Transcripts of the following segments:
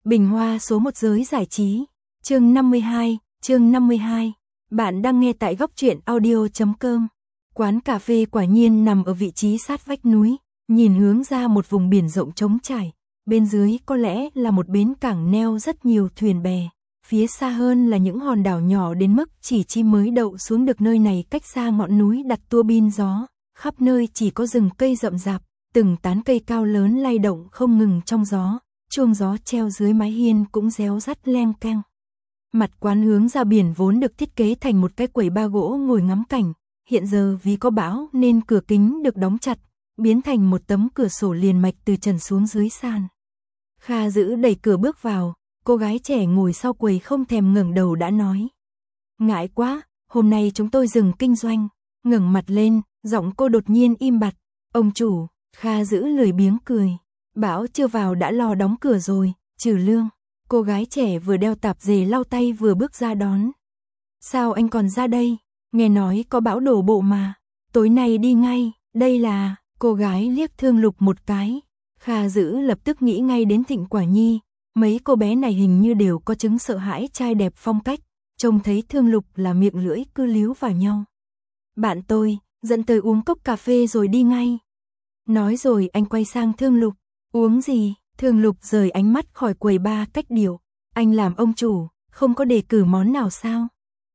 Bình hoa số 1 giới giải trí. Chương 52. Bạn đang nghe tại góc truyện audio.com. Quán cà phê quả nhiên nằm ở vị trí sát vách núi, nhìn hướng ra một vùng biển rộng trống trải. Bên dưới có lẽ là một bến cảng neo rất nhiều thuyền bè. Phía xa hơn là những hòn đảo nhỏ đến mức chỉ chim mới đậu xuống được nơi này, cách xa ngọn núi đặt tua bin gió. Khắp nơi chỉ có rừng cây rậm rạp, từng tán cây cao lớn lay động không ngừng trong gió. Chuông gió treo dưới mái hiên cũng réo rắt leng keng. Mặt quán hướng ra biển vốn được thiết kế thành một cái quầy bar gỗ ngồi ngắm cảnh. Hiện giờ vì có bão nên cửa kính được đóng chặt, biến thành một tấm cửa sổ liền mạch từ trần xuống dưới sàn. Kha Dữ đẩy cửa bước vào, cô gái trẻ ngồi sau quầy không thèm ngẩng đầu đã nói. Ngại quá, hôm nay chúng tôi dừng kinh doanh. Ngẩng mặt lên, giọng cô đột nhiên im bặt. Ông chủ. Kha Dữ lười biếng cười. Bão chưa vào đã lo đóng cửa rồi, trừ lương. Cô gái trẻ vừa đeo tạp dề lau tay vừa bước ra đón. Sao anh còn ra đây? Nghe nói có bão đổ bộ mà. Tối nay đi ngay, đây là... Cô gái liếc Thương Lục một cái. Kha Dữ lập tức nghĩ ngay đến Thịnh Quả Nhi. Mấy cô bé này hình như đều có chứng sợ hãi trai đẹp phong cách. Trông thấy Thương Lục là miệng lưỡi cứ líu vào nhau. Bạn tôi, dẫn tới uống cốc cà phê rồi đi ngay. Nói rồi anh quay sang Thương Lục. Uống gì? Thương Lục rời ánh mắt khỏi quầy bar cách điệu. Anh làm ông chủ, không có đề cử món nào sao?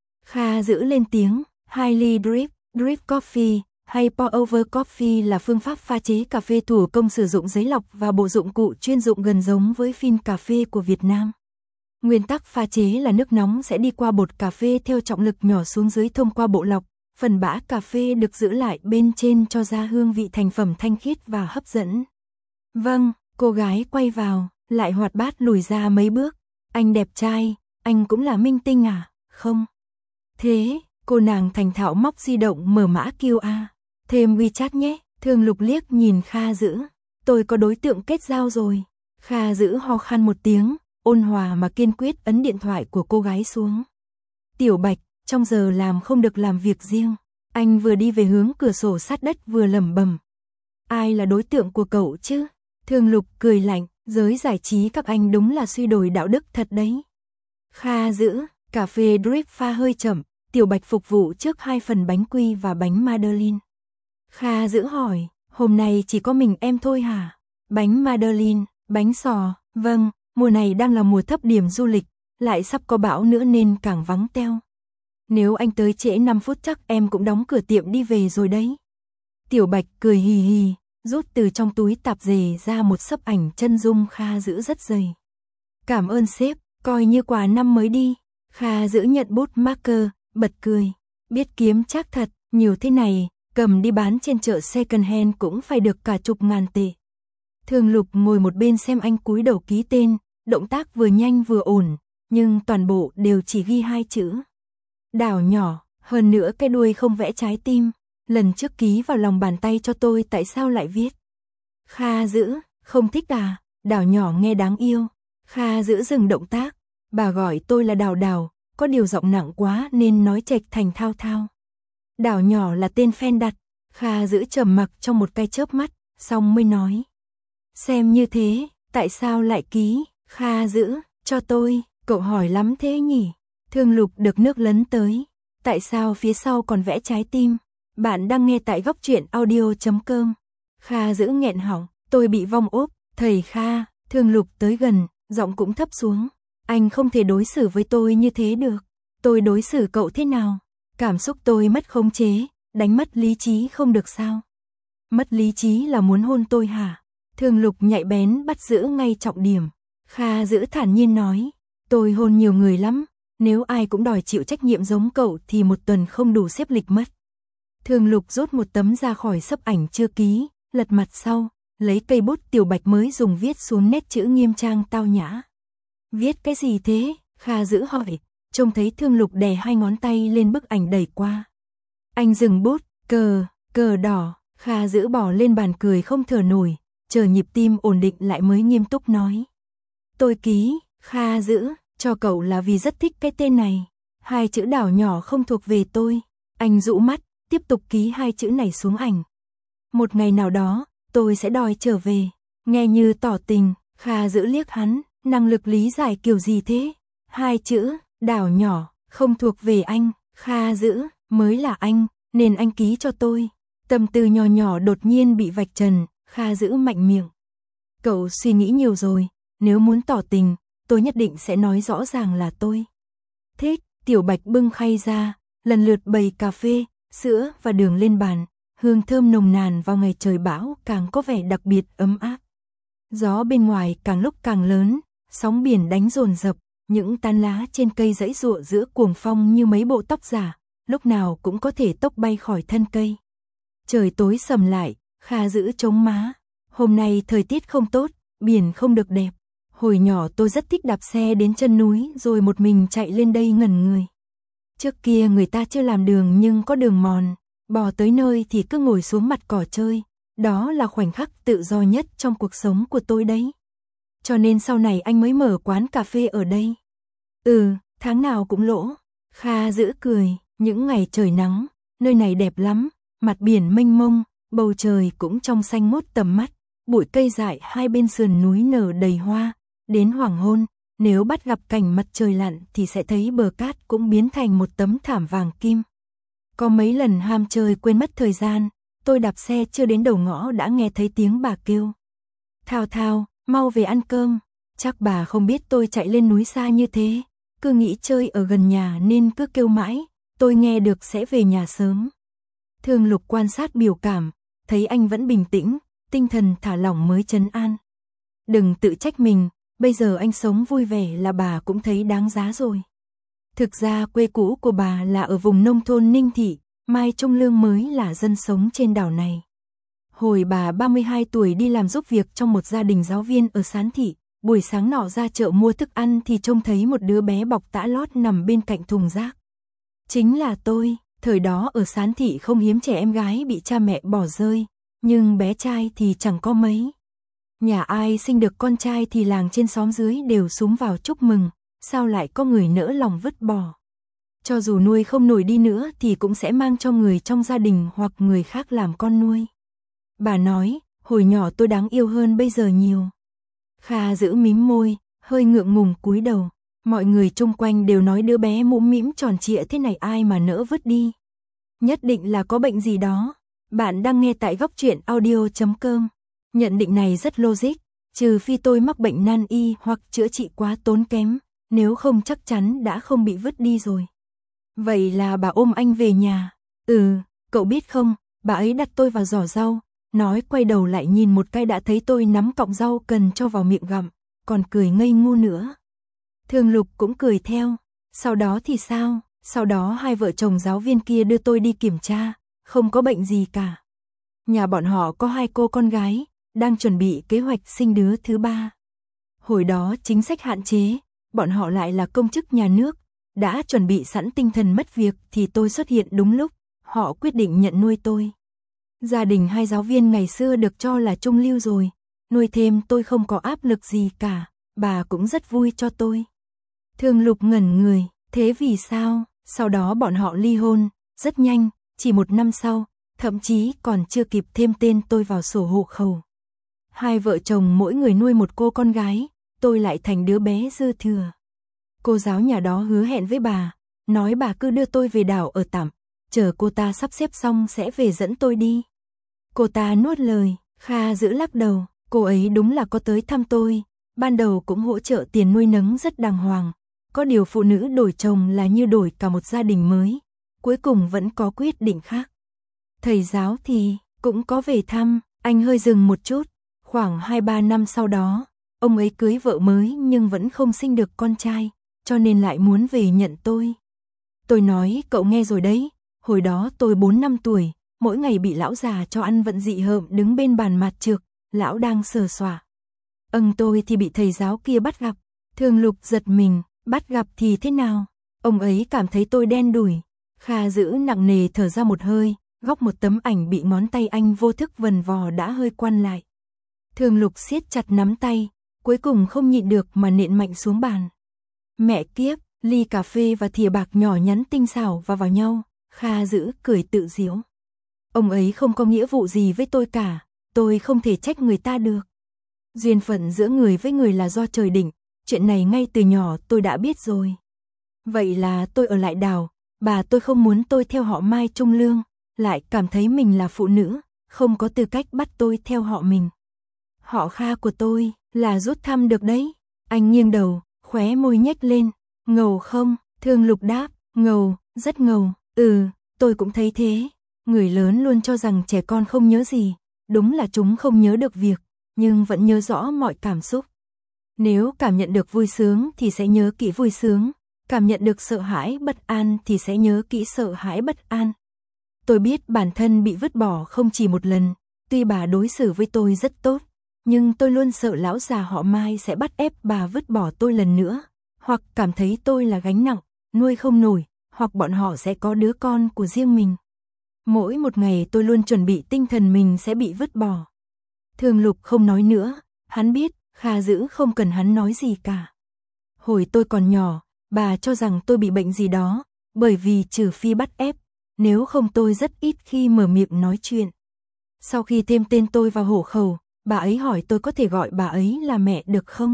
Kha Dữ lên tiếng. 2 ly drip coffee hay pour over coffee là phương pháp pha chế cà phê thủ công sử dụng giấy lọc và bộ dụng cụ chuyên dụng gần giống với phin cà phê của Việt Nam. Nguyên tắc pha chế là nước nóng sẽ đi qua bột cà phê theo trọng lực nhỏ xuống dưới thông qua bộ lọc. Phần bã cà phê được giữ lại bên trên cho ra hương vị thành phẩm thanh khiết và hấp dẫn. Vâng, cô gái quay vào, lại hoạt bát lùi ra mấy bước. Anh đẹp trai, anh cũng là minh tinh à? Không. Thế, cô nàng thành thạo móc di động mở mã QR. Thêm WeChat nhé. Thương Lục liếc nhìn Kha Dữ. Tôi có đối tượng kết giao rồi. Kha Dữ ho khan một tiếng, ôn hòa mà kiên quyết ấn điện thoại của cô gái xuống. Tiểu Bạch, trong giờ làm không được làm việc riêng. Anh vừa đi về hướng cửa sổ sát đất vừa lẩm bẩm. Ai là đối tượng của cậu chứ? Thương Lục cười lạnh, giới giải trí các anh đúng là suy đồi đạo đức thật đấy. Kha Dữ, cà phê drip pha hơi chậm, Tiểu Bạch phục vụ trước 2 phần bánh quy và bánh Madeleine. Kha Dữ hỏi, hôm nay chỉ có mình em thôi hả? Bánh Madeleine, bánh sò, vâng, mùa này đang là mùa thấp điểm du lịch, lại sắp có bão nữa nên càng vắng teo. Nếu anh tới trễ 5 phút chắc em cũng đóng cửa tiệm đi về rồi đấy. Tiểu Bạch cười hì hì, rút từ trong túi tạp dề ra một xấp ảnh chân dung Kha Dữ rất dày. Cảm ơn sếp, coi như quà năm mới đi. Kha Dữ nhận bút marker, bật cười. Biết kiếm chắc thật, nhiều thế này, cầm đi bán trên chợ second hand cũng phải được cả chục ngàn tệ. Thương Lục ngồi một bên xem anh cúi đầu ký tên, động tác vừa nhanh vừa ổn, nhưng toàn bộ đều chỉ ghi 2 chữ. Đảo nhỏ, hơn nữa cái đuôi không vẽ trái tim. Lần trước ký vào lòng bàn tay cho tôi tại sao lại viết? Kha Dữ, không thích à? Đảo nhỏ nghe đáng yêu. Kha Dữ dừng động tác. Bà gọi tôi là Đào Đào, có điều giọng nặng quá nên nói chệch thành Thao Thao. Đảo nhỏ là tên fan đặt. Kha Dữ trầm mặc trong một cái chớp mắt, xong mới nói. Xem như thế, tại sao lại ký? Kha Dữ, cho tôi, cậu hỏi lắm thế nhỉ? Thương Lục được nước lấn tới. Tại sao phía sau còn vẽ trái tim? Bạn đang nghe tại góc truyện audio.com. Kha Dữ nghẹn họng, tôi bị vong ốp. Thầy Kha. Thương Lục tới gần, giọng cũng thấp xuống. Anh không thể đối xử với tôi như thế được. Tôi đối xử cậu thế nào? Cảm xúc tôi mất khống chế, đánh mất lý trí không được sao? Mất lý trí là muốn hôn tôi hả? Thương Lục nhạy bén bắt giữ ngay trọng điểm. Kha Dữ thản nhiên nói, tôi hôn nhiều người lắm. Nếu ai cũng đòi chịu trách nhiệm giống cậu thì một tuần không đủ xếp lịch mất. Thương Lục rút một tấm ra khỏi xấp ảnh chưa ký, lật mặt sau, lấy cây bút Tiểu Bạch mới dùng viết xuống nét chữ nghiêm trang tao nhã. Viết cái gì thế? Kha Dữ hỏi, trông thấy Thương Lục đè 2 ngón tay lên bức ảnh đẩy qua. Anh dừng bút, cờ đỏ. Kha Dữ bỏ lên bàn cười không thở nổi, chờ nhịp tim ổn định lại mới nghiêm túc nói. Tôi ký, Kha Dữ, cho cậu là vì rất thích cái tên này. 2 chữ đảo nhỏ không thuộc về tôi. Anh dụ mắt, tiếp tục ký 2 chữ này xuống ảnh. Một ngày nào đó, tôi sẽ đòi trở về. Nghe như tỏ tình, Kha Dữ liếc hắn, Năng lực lý giải kiểu gì thế? Hai chữ, đảo nhỏ, không thuộc về anh, Kha Dữ, mới là anh, nên anh ký cho tôi. Tâm tư nhỏ nhỏ đột nhiên bị vạch trần, Kha Dữ mạnh miệng. Cậu suy nghĩ nhiều rồi, nếu muốn tỏ tình, tôi nhất định sẽ nói rõ ràng là tôi thích. Tiểu Bạch bưng khay ra, lần lượt bày cà phê, sữa và đường lên bàn, hương thơm nồng nàn vào ngày trời bão càng có vẻ đặc biệt ấm áp. Gió bên ngoài càng lúc càng lớn, sóng biển đánh dồn dập, những tán lá trên cây giãy giụa giữa cuồng phong như mấy bộ tóc giả, lúc nào cũng có thể tốc bay khỏi thân cây. Trời tối sầm lại, Kha Dữ chống má. Hôm nay thời tiết không tốt, biển không được đẹp. Hồi nhỏ tôi rất thích đạp xe đến chân núi rồi một mình chạy lên đây ngẩn người. Trước kia người ta chưa làm đường nhưng có đường mòn, bò tới nơi thì cứ ngồi xuống mặt cỏ chơi. Đó là khoảnh khắc tự do nhất trong cuộc sống của tôi đấy. Cho nên sau này anh mới mở quán cà phê ở đây. Tháng nào cũng lỗ. Kha Dữ cười, những ngày trời nắng, nơi này đẹp lắm, mặt biển mênh mông, bầu trời cũng trong xanh ngút tầm mắt, bụi cây dại hai bên sườn núi nở đầy hoa, đến hoàng hôn, nếu bắt gặp cảnh mặt trời lặn thì sẽ thấy bờ cát cũng biến thành một tấm thảm vàng kim. Có mấy lần ham chơi quên mất thời gian, tôi đạp xe chưa đến đầu ngõ đã nghe thấy tiếng bà kêu. Thao Thao, mau về ăn cơm. Chắc bà không biết tôi chạy lên núi xa như thế, cứ nghĩ chơi ở gần nhà nên cứ kêu mãi, tôi nghe được sẽ về nhà sớm. Thường Lục quan sát biểu cảm, thấy anh vẫn bình tĩnh, tinh thần thả lỏng mới trấn an. Đừng tự trách mình, bây giờ anh sống vui vẻ là bà cũng thấy đáng giá rồi. Thực ra quê cũ của bà là ở vùng nông thôn Ninh Thị, Mai Trung Lương mới là dân sống trên đảo này. Hồi bà 32 tuổi đi làm giúp việc trong một gia đình giáo viên ở Sán Thị, buổi sáng nọ ra chợ mua thức ăn thì trông thấy một đứa bé bọc tã lót nằm bên cạnh thùng rác. Chính là tôi, thời đó ở Sán Thị không hiếm trẻ em gái bị cha mẹ bỏ rơi, nhưng bé trai thì chẳng có mấy. Nhà ai sinh được con trai thì làng trên xóm dưới đều xúm vào chúc mừng, sao lại có người nỡ lòng vứt bỏ. Cho dù nuôi không nổi đi nữa thì cũng sẽ mang cho người trong gia đình hoặc người khác làm con nuôi. Bà nói, hồi nhỏ tôi đáng yêu hơn bây giờ nhiều. Kha Dữ mím môi, hơi ngượng ngùng cúi đầu. Mọi người chung quanh đều nói đứa bé mũm mĩm tròn trịa thế này ai mà nỡ vứt đi. Nhất định là có bệnh gì đó. Bạn đang nghe tại Góc Truyện Audio.com. Nhận định này rất logic, trừ phi tôi mắc bệnh nan y hoặc chữa trị quá tốn kém, nếu không chắc chắn đã không bị vứt đi rồi. Vậy là bà ôm anh về nhà. Cậu biết không, bà ấy đặt tôi vào giỏ rau, nói quay đầu lại nhìn một cái đã thấy tôi nắm cọng rau cần cho vào miệng gặm, còn cười ngây ngô nữa. Thường Lục cũng cười theo. Sau đó thì sao? Sau đó hai vợ chồng giáo viên kia đưa tôi đi kiểm tra, không có bệnh gì cả. Nhà bọn họ có 2 cô con gái, đang chuẩn bị kế hoạch sinh đứa thứ 3. Hồi đó chính sách hạn chế, bọn họ lại là công chức nhà nước, đã chuẩn bị sẵn tinh thần mất việc thì tôi xuất hiện đúng lúc, họ quyết định nhận nuôi tôi. Gia đình hai giáo viên ngày xưa được cho là trung lưu rồi, nuôi thêm tôi không có áp lực gì cả, bà cũng rất vui cho tôi. Thường Lục ngẩn người, thế vì sao? Sau đó bọn họ ly hôn, rất nhanh, chỉ 1 năm sau, thậm chí còn chưa kịp thêm tên tôi vào sổ hộ khẩu. Hai vợ chồng mỗi người nuôi một cô con gái, tôi lại thành đứa bé dư thừa. Cô giáo nhà đó hứa hẹn với bà, nói bà cứ đưa tôi về đảo ở tạm, chờ cô ta sắp xếp xong sẽ về dẫn tôi đi. Cô ta nuốt lời, Kha Dữ lắc đầu, cô ấy đúng là có tới thăm tôi, ban đầu cũng hỗ trợ tiền nuôi nấng rất đàng hoàng. Có điều phụ nữ đổi chồng là như đổi cả một gia đình mới, cuối cùng vẫn có quyết định khác. Thầy giáo thì cũng có về thăm, anh hơi dừng một chút, khoảng 2-3 năm sau đó, ông ấy cưới vợ mới nhưng vẫn không sinh được con trai, cho nên lại muốn về nhận tôi. Tôi nói, cậu nghe rồi đấy, hồi đó tôi 4-5 tuổi, mỗi ngày bị lão già cho ăn vận dị hợm đứng bên bàn mạt trược, lão đang sờ soả. Tôi thì bị thầy giáo kia bắt gặp. Thường Lục giật mình, bắt gặp thì thế nào? Ông ấy cảm thấy tôi đen đủi. Kha Dữ nặng nề thở ra một hơi, góc một tấm ảnh bị ngón tay anh vô thức vần vò đã hơi quăn lại. Thường Lục siết chặt nắm tay, cuối cùng không nhịn được mà nện mạnh xuống bàn. Mẹ kiếp, ly cà phê và thìa bạc nhỏ nhắn tinh xảo vào nhau, Kha Dữ cười tự giễu. Ông ấy không có nghĩa vụ gì với tôi cả, tôi không thể trách người ta được. Duyên phận giữa người với người là do trời định, chuyện này ngay từ nhỏ tôi đã biết rồi. Vậy là tôi ở lại đảo, bà tôi không muốn tôi theo họ Mai Trung Lương, lại cảm thấy mình là phụ nữ, không có tư cách bắt tôi theo họ mình. Họ Kha của tôi là rút thăm được đấy. Anh nghiêng đầu, khóe môi nhếch lên. Ngầu không? Thương Lục đáp, ngầu, rất ngầu. Tôi cũng thấy thế. Người lớn luôn cho rằng trẻ con không nhớ gì. Đúng là chúng không nhớ được việc, nhưng vẫn nhớ rõ mọi cảm xúc. Nếu cảm nhận được vui sướng thì sẽ nhớ kỹ vui sướng. Cảm nhận được sợ hãi bất an thì sẽ nhớ kỹ sợ hãi bất an. Tôi biết bản thân bị vứt bỏ không chỉ một lần. Tuy bà đối xử với tôi rất tốt, nhưng tôi luôn sợ lão già họ Mai sẽ bắt ép bà vứt bỏ tôi lần nữa, hoặc cảm thấy tôi là gánh nặng, nuôi không nổi, hoặc bọn họ sẽ có đứa con của riêng mình. Mỗi một ngày tôi luôn chuẩn bị tinh thần mình sẽ bị vứt bỏ. Thương Lục không nói nữa, hắn biết, Kha Dữ không cần hắn nói gì cả. Hồi tôi còn nhỏ, bà cho rằng tôi bị bệnh gì đó, bởi vì trừ phi bắt ép, nếu không tôi rất ít khi mở miệng nói chuyện. Sau khi thêm tên tôi vào hộ khẩu, bà ấy hỏi tôi có thể gọi bà ấy là mẹ được không?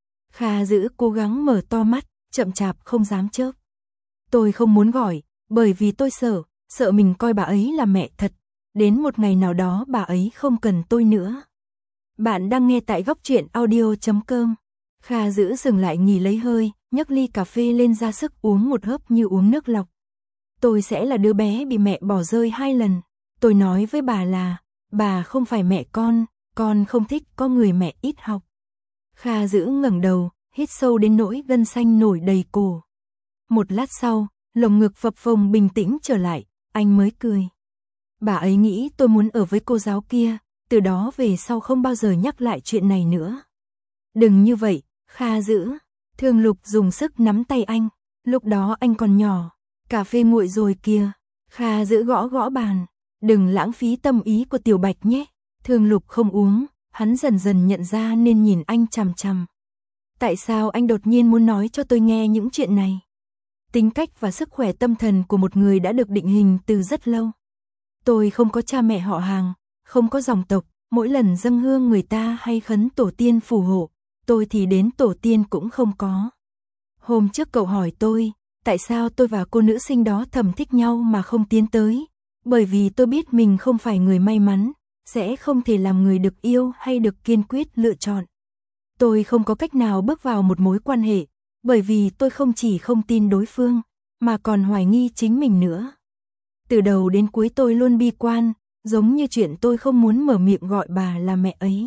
Kha Dữ cố gắng mở to mắt, chậm chạp không dám chớp. Tôi không muốn gọi, bởi vì tôi sợ mình coi bà ấy là mẹ thật. Đến một ngày nào đó bà ấy không cần tôi nữa. Bạn đang nghe tại góc truyện audio.com. Kha Dữ dừng lại nghỉ lấy hơi, nhấc ly cà phê lên ra sức uống một hớp như uống nước lọc. Tôi sẽ là đứa bé bị mẹ bỏ rơi 2 lần. Tôi nói với bà là, bà không phải mẹ con không thích có người mẹ ít học. Kha Dữ ngẩng đầu, hít sâu đến nỗi gân xanh nổi đầy cổ. Một lát sau, lồng ngực phập phồng bình tĩnh trở lại, anh mới cười. Bà ấy nghĩ tôi muốn ở với cô giáo kia, từ đó về sau không bao giờ nhắc lại chuyện này nữa. Đừng như vậy, Kha Dữ. Thương Lục dùng sức nắm tay anh, lúc đó anh còn nhỏ. Cà phê nguội rồi kìa. Kha Dữ gõ gõ bàn. Đừng lãng phí tâm ý của Tiểu Bạch nhé. Thương Lục không uống, hắn dần dần nhận ra nên nhìn anh chằm chằm. Tại sao anh đột nhiên muốn nói cho tôi nghe những chuyện này? Tính cách và sức khỏe tâm thần của một người đã được định hình từ rất lâu. Tôi không có cha mẹ họ hàng, không có dòng tộc, mỗi lần dâng hương người ta hay khấn tổ tiên phù hộ, tôi thì đến tổ tiên cũng không có. Hôm trước cậu hỏi tôi, tại sao tôi và cô nữ sinh đó thầm thích nhau mà không tiến tới? Bởi vì tôi biết mình không phải người may mắn, sẽ không thể làm người được yêu hay được kiên quyết lựa chọn. Tôi không có cách nào bước vào một mối quan hệ, bởi vì tôi không chỉ không tin đối phương, mà còn hoài nghi chính mình nữa. Từ đầu đến cuối tôi luôn bi quan, giống như chuyện tôi không muốn mở miệng gọi bà là mẹ ấy.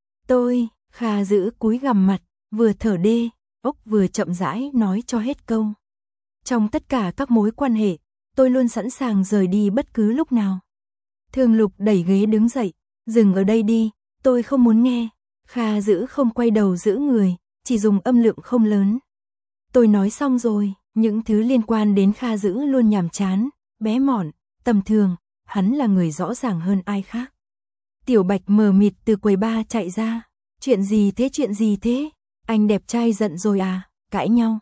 Kha Dữ cúi gằm mặt, vừa thở đê, ốc vừa chậm rãi nói cho hết câu. Trong tất cả các mối quan hệ, tôi luôn sẵn sàng rời đi bất cứ lúc nào. Thương Lục đẩy ghế đứng dậy, dừng ở đây đi, tôi không muốn nghe. Kha Dữ không quay đầu giữ người, chỉ dùng âm lượng không lớn. Tôi nói xong rồi, những thứ liên quan đến Kha Dữ luôn nhàm chán, bé mọn, tầm thường, hắn là người rõ ràng hơn ai khác. Tiểu Bạch mờ mịt từ quầy bar chạy ra. Chuyện gì thế? Anh đẹp trai giận rồi à? Cãi nhau?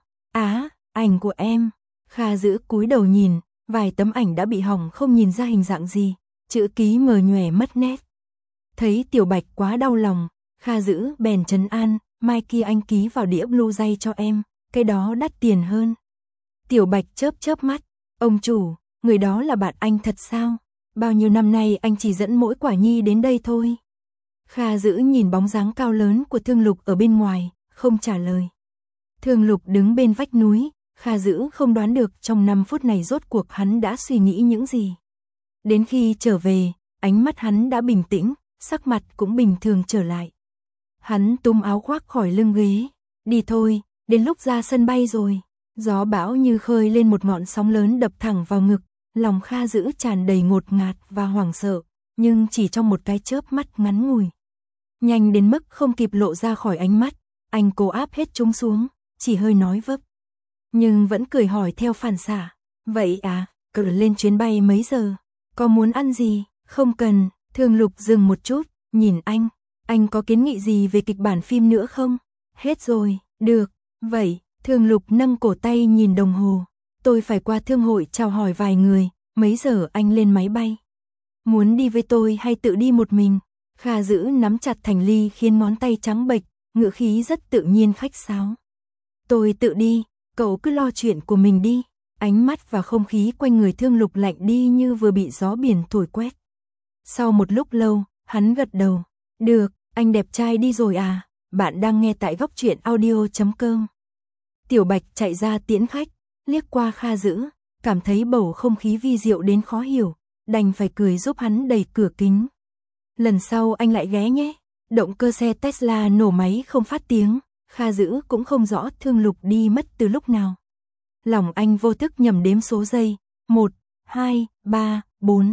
Ảnh của em. Kha Dữ cúi đầu nhìn, vài tấm ảnh đã bị hỏng không nhìn ra hình dạng gì, chữ ký mờ nhòe mất nét. Thấy Tiểu Bạch quá đau lòng, Kha Dữ bèn trấn an, mai kia anh ký vào đĩa Blu-ray cho em, cái đó đắt tiền hơn. Tiểu Bạch chớp mắt, ông chủ, người đó là bạn anh thật sao? Bao nhiêu năm nay anh chỉ dẫn mỗi Quả Nhi đến đây thôi. Kha Dữ nhìn bóng dáng cao lớn của Thương Lục ở bên ngoài, không trả lời. Thương Lục đứng bên vách núi, Kha Dữ không đoán được trong 5 phút này rốt cuộc hắn đã suy nghĩ những gì. Đến khi trở về, ánh mắt hắn đã bình tĩnh, sắc mặt cũng bình thường trở lại. Hắn túm áo khoác khỏi lưng ghế, đi thôi, đến lúc ra sân bay rồi. Gió bão như khơi lên một ngọn sóng lớn đập thẳng vào ngực, lòng Kha Dữ tràn đầy ngột ngạt và hoảng sợ, nhưng chỉ trong một cái chớp mắt ngắn ngủi. Nhanh đến mức không kịp lộ ra khỏi ánh mắt, anh cố áp hết chúng xuống, chỉ hơi nói vấp. Nhưng vẫn cười hỏi theo phản xạ, vậy à, cậu lên chuyến bay mấy giờ? Có muốn ăn gì? Không cần. Thương Lục dừng một chút, nhìn anh có kiến nghị gì về kịch bản phim nữa không? Hết rồi, được, vậy. Thương Lục nâng cổ tay nhìn đồng hồ, tôi phải qua thương hội chào hỏi vài người, mấy giờ anh lên máy bay? Muốn đi với tôi hay tự đi một mình? Kha Dữ nắm chặt thành ly khiến ngón tay trắng bệch, ngữ khí rất tự nhiên khách sáo. Tôi tự đi, cậu cứ lo chuyện của mình đi. Ánh mắt và không khí quanh người Thương Lục lạnh đi như vừa bị gió biển thổi quét. Sau một lúc lâu, hắn gật đầu. Được, anh đẹp trai đi rồi à? Bạn đang nghe tại góc truyện audio.com. Tiểu Bạch chạy ra tiễn khách, liếc qua Kha Dữ, cảm thấy bầu không khí vi diệu đến khó hiểu, đành phải cười giúp hắn đẩy cửa kính. Lần sau anh lại ghé nhé. Động cơ xe Tesla nổ máy không phát tiếng, Kha Dữ cũng không rõ Thương Lục đi mất từ lúc nào. Lòng anh vô thức nhầm đếm số giây, 1, 2, 3, 4.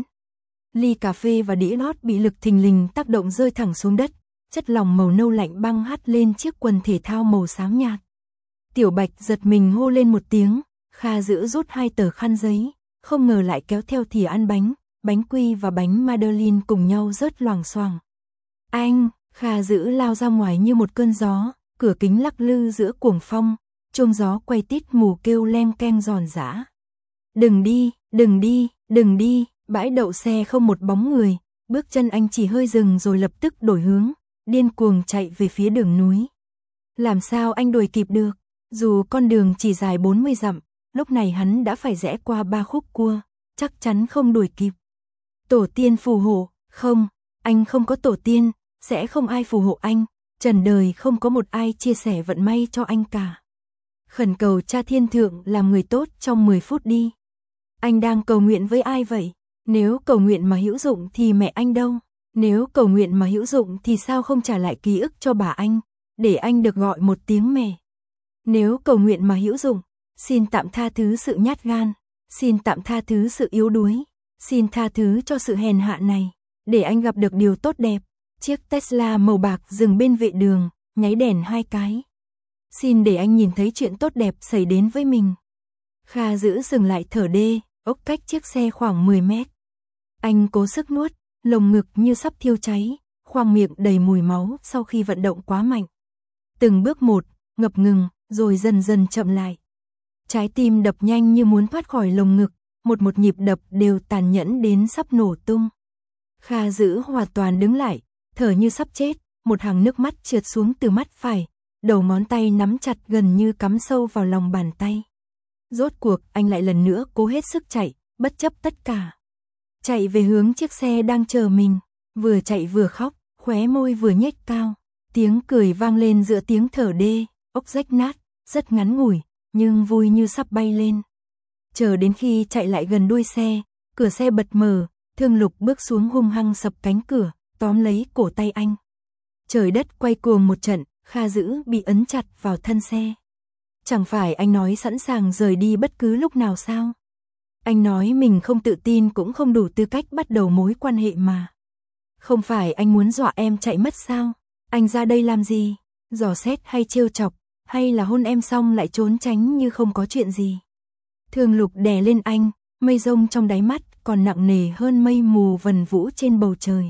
Ly cà phê và đĩa lót bị lực thình lình tác động rơi thẳng xuống đất, chất lỏng màu nâu lạnh băng hắt lên chiếc quần thể thao màu xám nhạt. Tiểu Bạch giật mình hô lên một tiếng, Kha Dữ rút 2 tờ khăn giấy, không ngờ lại kéo theo thìa ăn bánh quy và bánh Madeleine cùng nhau rớt loảng xoảng. Anh, Kha Dữ lao ra ngoài như một cơn gió, cửa kính lắc lư giữa cuồng phong, chuông gió quay tít mù kêu leng keng giòn giã. Đừng đi, đừng đi, đừng đi, bãi đậu xe không một bóng người, bước chân anh chỉ hơi dừng rồi lập tức đổi hướng, điên cuồng chạy về phía đường núi. Làm sao anh đuổi kịp được, dù con đường chỉ dài 40 dặm, lúc này hắn đã phải rẽ qua 3 khúc cua, chắc chắn không đuổi kịp. Tổ tiên phù hộ, không, anh không có tổ tiên, sẽ không ai phù hộ anh, trần đời không có một ai chia sẻ vận may cho anh cả. Khẩn cầu cha thiên thượng làm người tốt trong 10 phút đi. Anh đang cầu nguyện với ai vậy? Nếu cầu nguyện mà hữu dụng thì mẹ anh đâu? Nếu cầu nguyện mà hữu dụng thì sao không trả lại ký ức cho bà anh, để anh được gọi một tiếng mẹ? Nếu cầu nguyện mà hữu dụng, xin tạm tha thứ sự nhát gan, xin tạm tha thứ sự yếu đuối, xin tha thứ cho sự hèn hạ này, để anh gặp được điều tốt đẹp. Chiếc Tesla màu bạc dừng bên vệ đường, nháy đèn 2 cái. Xin để anh nhìn thấy chuyện tốt đẹp xảy đến với mình. Kha Dữ dừng lại thở đê, ốc cách chiếc xe khoảng 10 mét. Anh cố sức nuốt, lồng ngực như sắp thiêu cháy, khoang miệng đầy mùi máu sau khi vận động quá mạnh. Từng bước một, ngập ngừng, rồi dần dần chậm lại. Trái tim đập nhanh như muốn thoát khỏi lồng ngực, một nhịp đập đều tàn nhẫn đến sắp nổ tung. Kha Dữ hoàn toàn đứng lại, thở như sắp chết, một hàng nước mắt trượt xuống từ mắt phải, đầu ngón tay nắm chặt gần như cắm sâu vào lòng bàn tay. Rốt cuộc anh lại lần nữa cố hết sức chạy, bất chấp tất cả. Chạy về hướng chiếc xe đang chờ mình, vừa chạy vừa khóc, khóe môi vừa nhếch cao. Tiếng cười vang lên giữa tiếng thở đê, ốc rách nát, rất ngắn ngủi, nhưng vui như sắp bay lên. Chờ đến khi chạy lại gần đuôi xe, cửa xe bật mở, Thương Lục bước xuống hung hăng sập cánh cửa, tóm lấy cổ tay anh. Trời đất quay cuồng một trận, Kha Dữ bị ấn chặt vào thân xe. Chẳng phải anh nói sẵn sàng rời đi bất cứ lúc nào sao? Anh nói mình không tự tin cũng không đủ tư cách bắt đầu mối quan hệ mà. Không phải anh muốn dọa em chạy mất sao? Anh ra đây làm gì? Dò xét hay trêu chọc, hay là hôn em xong lại trốn tránh như không có chuyện gì? Thương Lục đè lên anh, mây rông trong đáy mắt còn nặng nề hơn mây mù vần vũ trên bầu trời.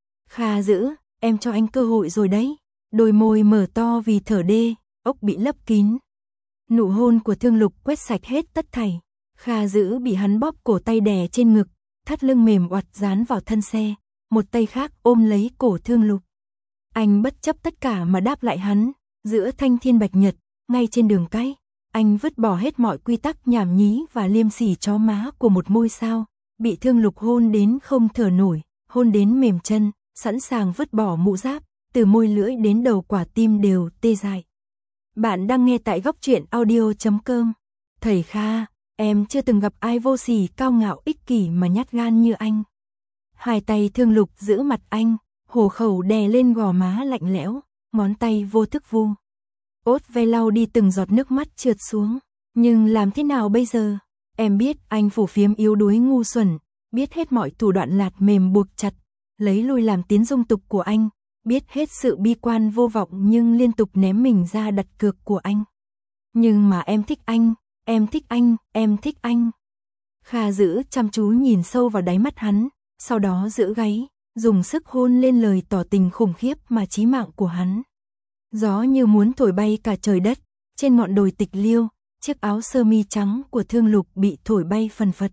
Kha Dữ, em cho anh cơ hội rồi đấy. Đôi môi mở to vì thở đê, ốc bị lấp kín. Nụ hôn của Thương Lục quét sạch hết tất thảy. Kha Dữ bị hắn bóp cổ tay đè trên ngực, thắt lưng mềm oặt dán vào thân xe, một tay khác ôm lấy cổ Thương Lục. Anh bất chấp tất cả mà đáp lại hắn, giữa thanh thiên bạch nhật, ngay trên đường cái. Anh vứt bỏ hết mọi quy tắc nhảm nhí và liêm sỉ chó má của một ngôi sao, bị Thương Lục hôn đến không thở nổi, hôn đến mềm chân, sẵn sàng vứt bỏ mũ giáp, từ môi lưỡi đến đầu quả tim đều tê dại. Bạn đang nghe tại góc truyện audio.com. Thầy Kha, em chưa từng gặp ai vô sỉ cao ngạo ích kỷ mà nhát gan như anh. Hai tay Thương Lục giữ mặt anh, hổ khẩu đè lên gò má lạnh lẽo, ngón tay vô thức vu. Ốt ve lau đi từng giọt nước mắt trượt xuống. Nhưng làm thế nào bây giờ? Em biết anh phù phiếm yếu đuối ngu xuẩn, biết hết mọi thủ đoạn lạt mềm buộc chặt, lấy lui làm tiến dung tục của anh, biết hết sự bi quan vô vọng nhưng liên tục ném mình ra đặt cược của anh. Nhưng mà em thích anh, em thích anh, em thích anh. Kha Dữ chăm chú nhìn sâu vào đáy mắt hắn, sau đó giữ gáy, dùng sức hôn lên lời tỏ tình khủng khiếp mà chí mạng của hắn. Gió như muốn thổi bay cả trời đất, trên ngọn đồi tịch liêu, chiếc áo sơ mi trắng của Thương Lục bị thổi bay phần phật.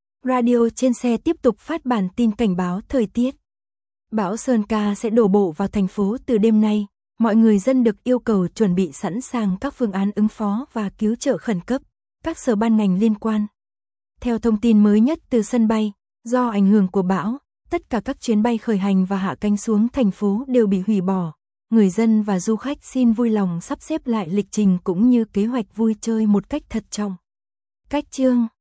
Radio trên xe tiếp tục phát bản tin cảnh báo thời tiết. Bão Sơn Ca sẽ đổ bộ vào thành phố từ đêm nay, Mọi người dân được yêu cầu chuẩn bị sẵn sàng các phương án ứng phó và cứu trợ khẩn cấp. Các sở ban ngành liên quan. Theo thông tin mới nhất từ sân bay, do ảnh hưởng của bão, tất cả các chuyến bay khởi hành và hạ cánh xuống thành phố đều bị hủy bỏ. Người dân và du khách xin vui lòng sắp xếp lại lịch trình cũng như kế hoạch vui chơi một cách thật trọng. Cách chương